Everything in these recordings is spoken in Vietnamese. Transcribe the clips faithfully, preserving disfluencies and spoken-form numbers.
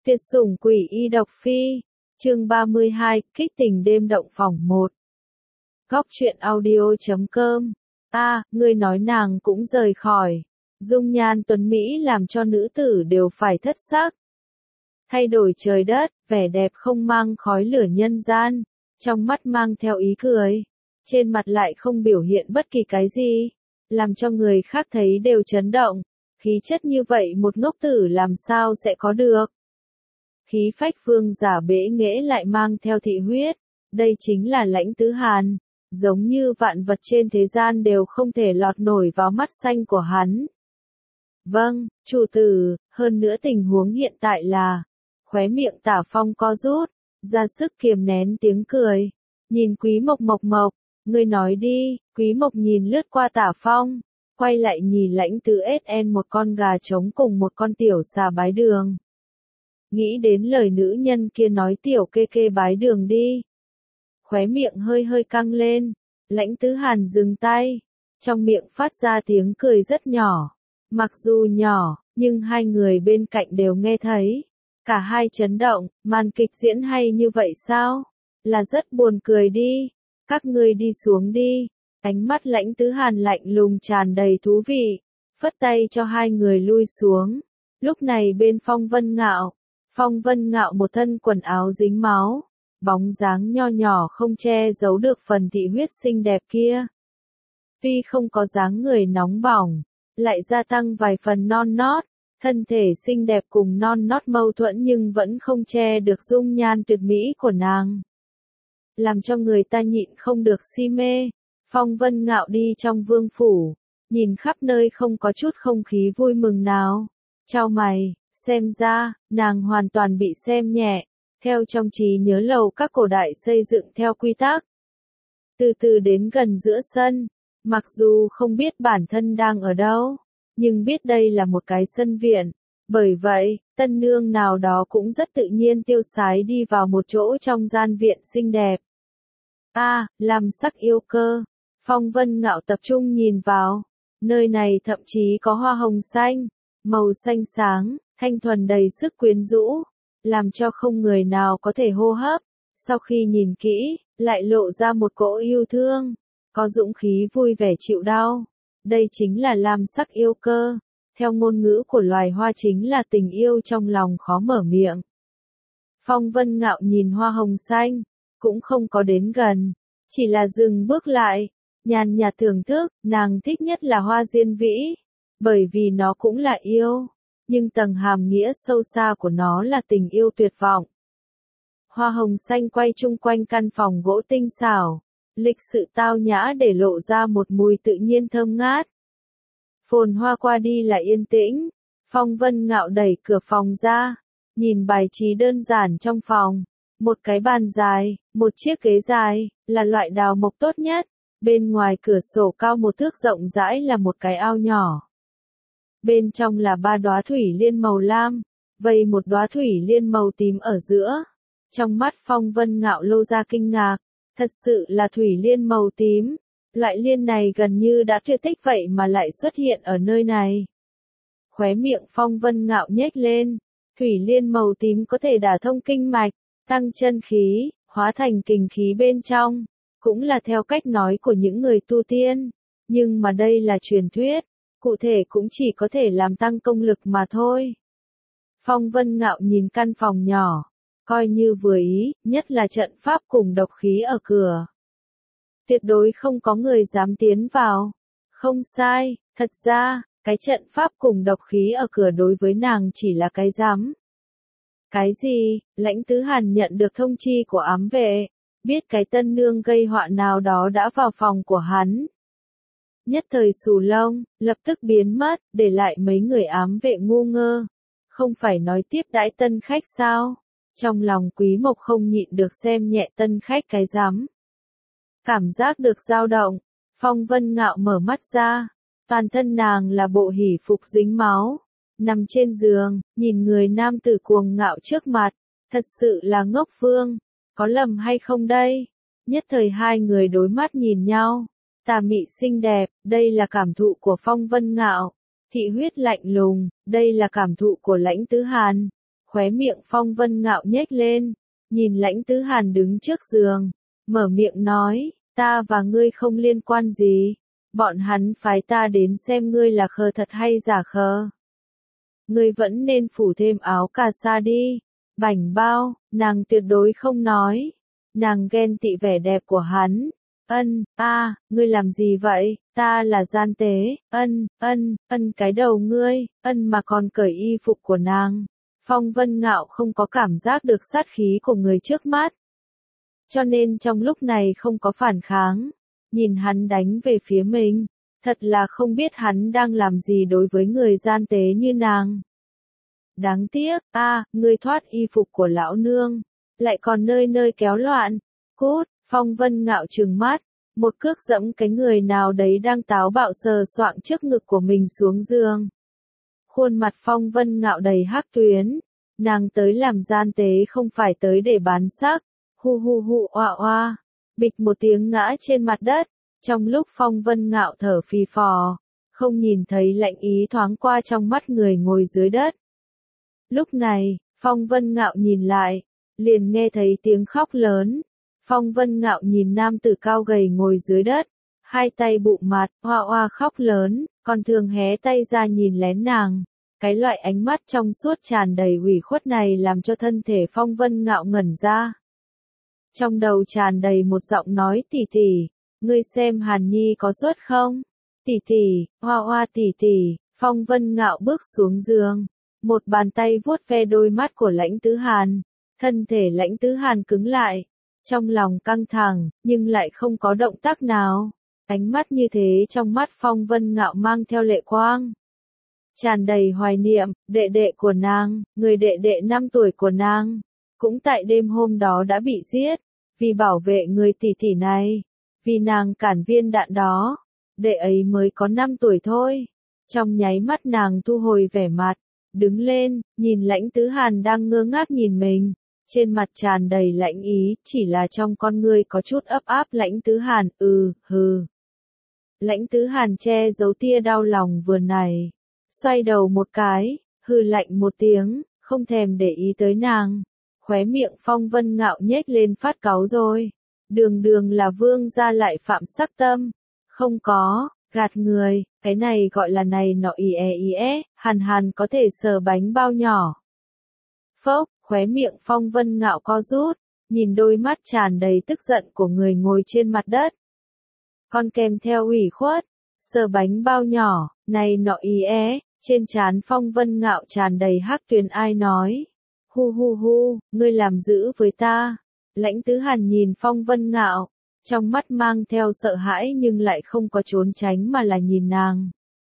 Tuyệt sủng quỷ y độc phi, chương ba mươi hai, kích tình đêm động phòng một. Góc truyện audio chấm com. A, ngươi nói nàng cũng rời khỏi. Dung nhan tuấn Mỹ làm cho nữ tử đều phải thất sắc. Thay đổi trời đất, vẻ đẹp không mang khói lửa nhân gian, trong mắt mang theo ý cười, trên mặt lại không biểu hiện bất kỳ cái gì, làm cho người khác thấy đều chấn động. Khí chất như vậy một ngốc tử làm sao sẽ có được. Khí phách vương giả bế nghệ lại mang theo thị huyết, đây chính là Lãnh Tứ Hàn, giống như vạn vật trên thế gian đều không thể lọt nổi vào mắt xanh của hắn. Vâng, chủ tử, hơn nữa tình huống hiện tại là, khóe miệng Tả Phong co rút, ra sức kiềm nén tiếng cười, nhìn Quý Mộc Mộc Mộc, ngươi nói đi. Quý Mộc nhìn lướt qua Tả Phong, quay lại nhìn Lãnh Tứ ét en một con gà trống cùng một con tiểu xà bái đường. Nghĩ đến lời nữ nhân kia nói tiểu kê kê bái đường đi. Khóe miệng hơi hơi căng lên, Lãnh Tứ Hàn dừng tay, trong miệng phát ra tiếng cười rất nhỏ. Mặc dù nhỏ, nhưng hai người bên cạnh đều nghe thấy. Cả hai chấn động, màn kịch diễn hay như vậy sao? Là rất buồn cười đi. Các ngươi đi xuống đi. Ánh mắt Lãnh Tứ Hàn lạnh lùng tràn đầy thú vị, phất tay cho hai người lui xuống. Lúc này bên Phong Vân Ngạo, Phong Vân Ngạo một thân quần áo dính máu, bóng dáng nho nhỏ không che giấu được phần thị huyết xinh đẹp kia. Tuy không có dáng người nóng bỏng, lại gia tăng vài phần non nót, thân thể xinh đẹp cùng non nót mâu thuẫn nhưng vẫn không che được dung nhan tuyệt mỹ của nàng. Làm cho người ta nhịn không được si mê. Phong Vân Ngạo đi trong vương phủ, nhìn khắp nơi không có chút không khí vui mừng nào. Chau mày, xem ra, nàng hoàn toàn bị xem nhẹ, theo trong trí nhớ lầu các cổ đại xây dựng theo quy tắc. Từ từ đến gần giữa sân, mặc dù không biết bản thân đang ở đâu, nhưng biết đây là một cái sân viện. Bởi vậy, tân nương nào đó cũng rất tự nhiên tiêu sái đi vào một chỗ trong gian viện xinh đẹp. A, à, làm sắc yêu cơ. Phong Vân Ngạo tập trung nhìn vào, nơi này thậm chí có hoa hồng xanh, màu xanh sáng, thanh thuần đầy sức quyến rũ, làm cho không người nào có thể hô hấp. Sau khi nhìn kỹ, lại lộ ra một cỗ yêu thương, có dũng khí vui vẻ chịu đau. Đây chính là lam sắc yêu cơ, theo ngôn ngữ của loài hoa chính là tình yêu trong lòng khó mở miệng. Phong Vân Ngạo nhìn hoa hồng xanh, cũng không có đến gần, chỉ là dừng bước lại. Nhàn nhạt thưởng thức, nàng thích nhất là hoa diên vĩ, bởi vì nó cũng là yêu, nhưng tầng hàm nghĩa sâu xa của nó là tình yêu tuyệt vọng. Hoa hồng xanh quay chung quanh căn phòng gỗ tinh xảo, lịch sự tao nhã để lộ ra một mùi tự nhiên thơm ngát. Phồn hoa qua đi là yên tĩnh, Phong Vân Ngạo đẩy cửa phòng ra, nhìn bài trí đơn giản trong phòng, một cái bàn dài, một chiếc ghế dài, là loại đào mộc tốt nhất. Bên ngoài cửa sổ cao một thước rộng rãi là một cái ao nhỏ. Bên trong là ba đóa thủy liên màu lam, vây một đóa thủy liên màu tím ở giữa. Trong mắt Phong Vân Ngạo lô ra kinh ngạc, thật sự là thủy liên màu tím. Loại liên này gần như đã tuyệt tích vậy mà lại xuất hiện ở nơi này. Khóe miệng Phong Vân Ngạo nhếch lên, thủy liên màu tím có thể đả thông kinh mạch, tăng chân khí, hóa thành kình khí bên trong. Cũng là theo cách nói của những người tu tiên, nhưng mà đây là truyền thuyết, cụ thể cũng chỉ có thể làm tăng công lực mà thôi. Phong Vân Ngạo nhìn căn phòng nhỏ, coi như vừa ý, nhất là trận pháp cùng độc khí ở cửa. Tuyệt đối không có người dám tiến vào. Không sai, thật ra, cái trận pháp cùng độc khí ở cửa đối với nàng chỉ là cái rắm. Cái gì? Lãnh Tứ Hàn nhận được thông chi của ám vệ. Biết cái tân nương gây họa nào đó đã vào phòng của hắn. Nhất thời xù lông, lập tức biến mất, để lại mấy người ám vệ ngu ngơ. Không phải nói tiếp đãi tân khách sao? Trong lòng Quý Mộc không nhịn được xem nhẹ tân khách cái rắm. Cảm giác được dao động, Phong Vân Ngạo mở mắt ra. Toàn thân nàng là bộ hỷ phục dính máu. Nằm trên giường, nhìn người nam tử cuồng ngạo trước mặt. Thật sự là ngốc vương. Có lầm hay không đây? Nhất thời hai người đối mắt nhìn nhau. Tà mị xinh đẹp, đây là cảm thụ của Phong Vân Ngạo. Thị huyết lạnh lùng, đây là cảm thụ của Lãnh Tứ Hàn. Khóe miệng Phong Vân Ngạo nhếch lên, nhìn Lãnh Tứ Hàn đứng trước giường, mở miệng nói, ta và ngươi không liên quan gì, bọn hắn phái ta đến xem ngươi là khờ thật hay giả khờ. Ngươi vẫn nên phủ thêm áo cà sa đi. Bảnh bao, nàng tuyệt đối không nói. Nàng ghen tị vẻ đẹp của hắn. Ân, a, ngươi làm gì vậy? Ta là gian tế. Ân, ân, ân cái đầu ngươi, ân mà còn cởi y phục của nàng. Phong Vân Ngạo không có cảm giác được sát khí của người trước mắt. Cho nên trong lúc này không có phản kháng. Nhìn hắn đánh về phía mình. Thật là không biết hắn đang làm gì đối với người gian tế như nàng. Đáng tiếc, a, à, ngươi thoát y phục của lão nương, lại còn nơi nơi kéo loạn. Cút, Phong Vân Ngạo trừng mắt, một cước dẫm cái người nào đấy đang táo bạo sờ soạng trước ngực của mình xuống giường. Khuôn mặt Phong Vân Ngạo đầy hắc tuyến, nàng tới làm gian tế không phải tới để bán sắc. Hu hu hu oa oa, bịch một tiếng ngã trên mặt đất, trong lúc Phong Vân Ngạo thở phì phò, không nhìn thấy lạnh ý thoáng qua trong mắt người ngồi dưới đất. Lúc này, Phong Vân Ngạo nhìn lại, liền nghe thấy tiếng khóc lớn. Phong Vân Ngạo nhìn nam tử cao gầy ngồi dưới đất, hai tay bụng mặt, hoa hoa khóc lớn, còn thường hé tay ra nhìn lén nàng. Cái loại ánh mắt trong suốt tràn đầy ủy khuất này làm cho thân thể Phong Vân Ngạo ngẩn ra. Trong đầu tràn đầy một giọng nói tỷ tỷ, ngươi xem Hàn Nhi có xuất không? Tỷ tỷ, hoa hoa tỷ tỷ, Phong Vân Ngạo bước xuống giường. Một bàn tay vuốt ve đôi mắt của Lãnh Tứ Hàn, thân thể Lãnh Tứ Hàn cứng lại, trong lòng căng thẳng, nhưng lại không có động tác nào. Ánh mắt như thế trong mắt Phong Vân Ngạo mang theo lệ quang. Tràn đầy hoài niệm, đệ đệ của nàng, người đệ đệ năm tuổi của nàng, cũng tại đêm hôm đó đã bị giết, vì bảo vệ người tỷ tỷ này, vì nàng cản viên đạn đó, đệ ấy mới có năm tuổi thôi. Trong nháy mắt nàng thu hồi vẻ mặt, đứng lên, nhìn Lãnh Tứ Hàn đang ngơ ngác nhìn mình, trên mặt tràn đầy lãnh ý, chỉ là trong con ngươi có chút ấp áp. Lãnh Tứ Hàn, ừ, hừ. Lãnh Tứ Hàn che giấu tia đau lòng vừa này, xoay đầu một cái, hừ lạnh một tiếng, không thèm để ý tới nàng. Khóe miệng Phong Vân Ngạo nhếch lên phát cáu rồi, đường đường là vương gia lại phạm sắc tâm, không có. Gạt người, cái này gọi là này nọ ý e ý é, Hàn Hàn có thể sờ bánh bao nhỏ. Phốc, khóe miệng Phong Vân Ngạo co rút, nhìn đôi mắt tràn đầy tức giận của người ngồi trên mặt đất. Còn kèm theo ủy khuất, sờ bánh bao nhỏ, này nọ ý é, trên trán Phong Vân Ngạo tràn đầy hắc tuyền. Ai nói? Hu hu hu, ngươi làm dữ với ta. Lãnh Tứ Hàn nhìn Phong Vân Ngạo, trong mắt mang theo sợ hãi nhưng lại không có trốn tránh mà là nhìn nàng.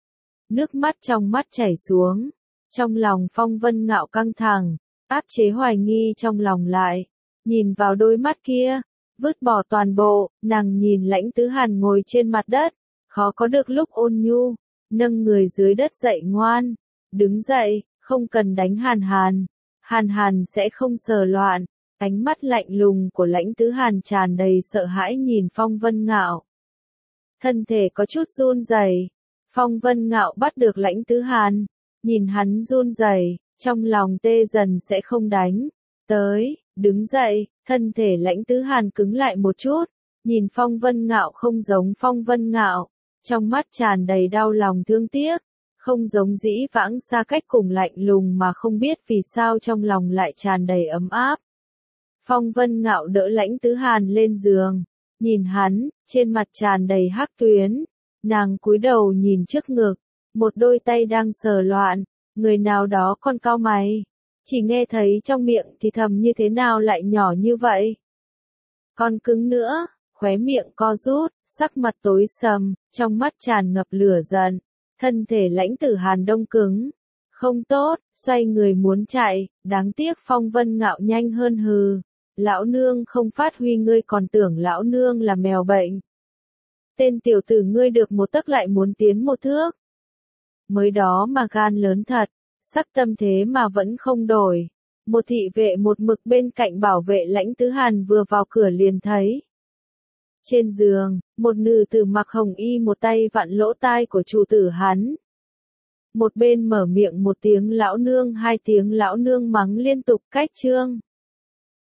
Nước mắt trong mắt chảy xuống, trong lòng Phong Vân Ngạo căng thẳng, áp chế hoài nghi trong lòng lại, nhìn vào đôi mắt kia, vứt bỏ toàn bộ, nàng nhìn Lãnh Tứ Hàn ngồi trên mặt đất, khó có được lúc ôn nhu, nâng người dưới đất dậy ngoan, đứng dậy, không cần đánh Hàn Hàn, Hàn Hàn sẽ không sờ loạn. Ánh mắt lạnh lùng của Lãnh Tứ Hàn tràn đầy sợ hãi nhìn Phong Vân Ngạo. Thân thể có chút run rẩy. Phong Vân Ngạo bắt được Lãnh Tứ Hàn, nhìn hắn run rẩy, trong lòng tê dần sẽ không đánh. Tới, đứng dậy, thân thể Lãnh Tứ Hàn cứng lại một chút, nhìn Phong Vân Ngạo không giống Phong Vân Ngạo, trong mắt tràn đầy đau lòng thương tiếc, không giống dĩ vãng xa cách cùng lạnh lùng mà không biết vì sao trong lòng lại tràn đầy ấm áp. Phong Vân Ngạo đỡ Lãnh Tứ Hàn lên giường, nhìn hắn, trên mặt tràn đầy hắc tuyến, nàng cúi đầu nhìn trước ngực, một đôi tay đang sờ loạn, người nào đó con cau mày, chỉ nghe thấy trong miệng thì thầm như thế nào lại nhỏ như vậy. Còn cứng nữa, khóe miệng co rút, sắc mặt tối sầm, trong mắt tràn ngập lửa giận, thân thể Lãnh Tử Hàn đông cứng. Không tốt, xoay người muốn chạy, đáng tiếc Phong Vân Ngạo nhanh hơn hừ. Lão nương không phát huy ngươi còn tưởng lão nương là mèo bệnh. Tên tiểu tử ngươi được một tấc lại muốn tiến một thước. Mới đó mà gan lớn thật, sắc tâm thế mà vẫn không đổi. Một thị vệ một mực bên cạnh bảo vệ Lãnh Tứ Hàn vừa vào cửa liền thấy. Trên giường, một nữ tử mặc hồng y một tay vặn lỗ tai của chủ tử hắn. Một bên mở miệng một tiếng lão nương hai tiếng lão nương mắng liên tục cách chương.